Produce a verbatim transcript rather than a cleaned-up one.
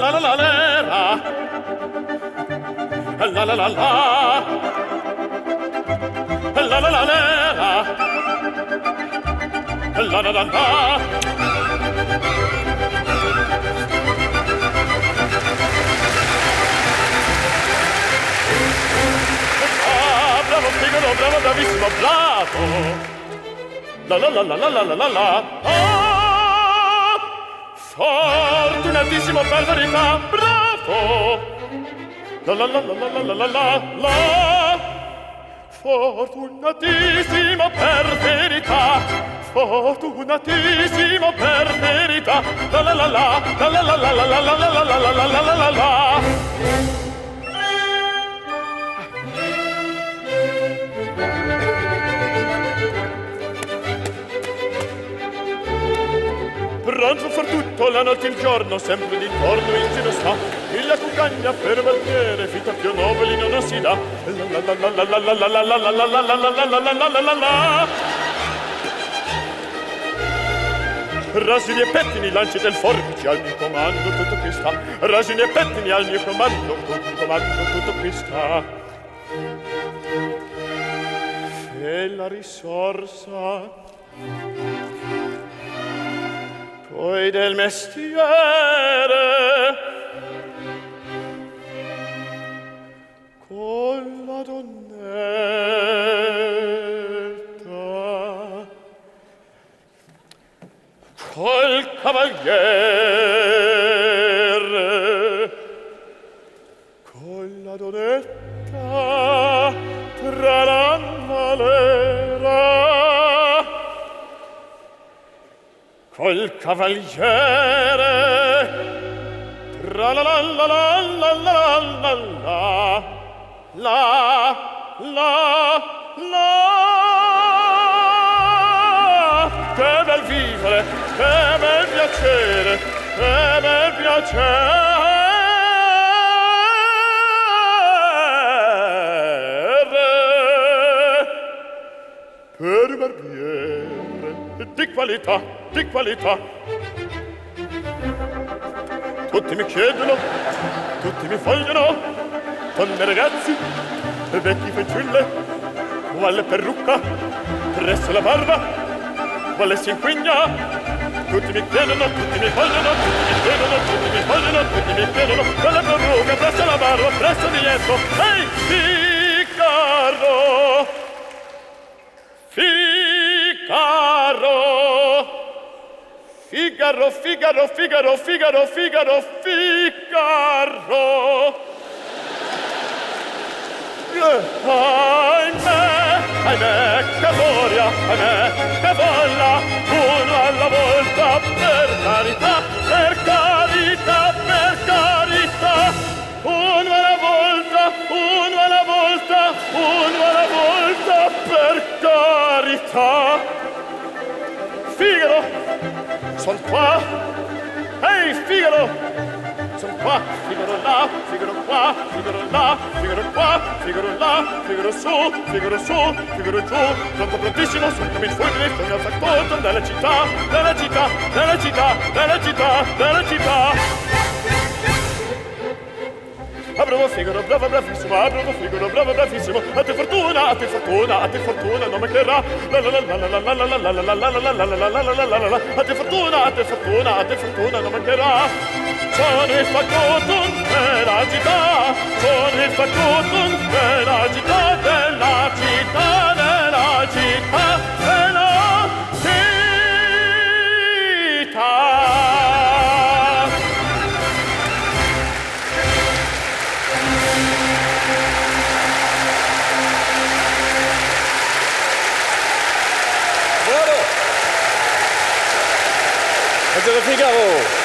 la la la la la la la la la la la la la la la la. Ah, bravo Figaro, bravo, bravissimo, bravo. La la la la la la la la la. Ah, fortunatissimo per verità, bravo. La la la la la la la la la. Fortunatissimo per verità, fortunatissimo per verità. La la la la la la la la la la la la la la la la la la. Pronto a far tutto, la notte e il giorno, sempre d'intorno in giro sta. E la cuccagna per barbiere, fitta più nobili non si dà. La la la la la la la la la la la la la la la la la la la. Rasini e pettini, lanci del forbice al mio comando, tutto qui sta. Rasini e pettini al mio comando, tutto comando, tutto qui sta. E la risorsa poi del mestiere con la donnetta, col cavaliere, con la donnetta tra l'annalera, col cavaliere tra la la la la la la la la la la. Che bel vivere, che bel piacere, che bel piacere per barbiere di qualità, di qualità. Tutti mi chiedono, tutti mi vogliono, donne ragazzi, vecchi fanciulle, quale perrucca, presso la barba, quale si inquigna. Tutti mi chiedono, tutti mi vogliono, tutti mi chiedono, tutti mi vogliono, tutti mi chiedono, quale perrucca, presso la barba, presso di dietro. Ehi, Figaro, Figaro, Figaro, Figaro, Figaro, Figaro, Figaro, Figaro. Ahimè, ahimè, che gloria, ahimè, che bolla, uno alla volta, per carità, per carità, per carità. Uno alla volta, uno alla volta, uno alla volta, per carità. Figaro, son qua. Ehi, Figaro, son qua. Figaro là, Figaro qua, Figaro là, Figaro qua, Figaro là, Figaro su, Figaro su, Figaro giù. Pronto, prontissimo, sono come il fulmine, con il factotum della città, della città, della città, della città, della città. Ah, bravo Figaro, bravo, bravissimo, ah, bravo Figaro, bravo, bravissimo. A te fortuna, a te fortuna, a te fortuna, non mancherà. La la la la la la la la la la la la la la la la la la la. A te fortuna, a te fortuna, a te fortuna, non mancherà. Sono il factotum della città, sono il factotum della città, della città, della città, della città. Figaro.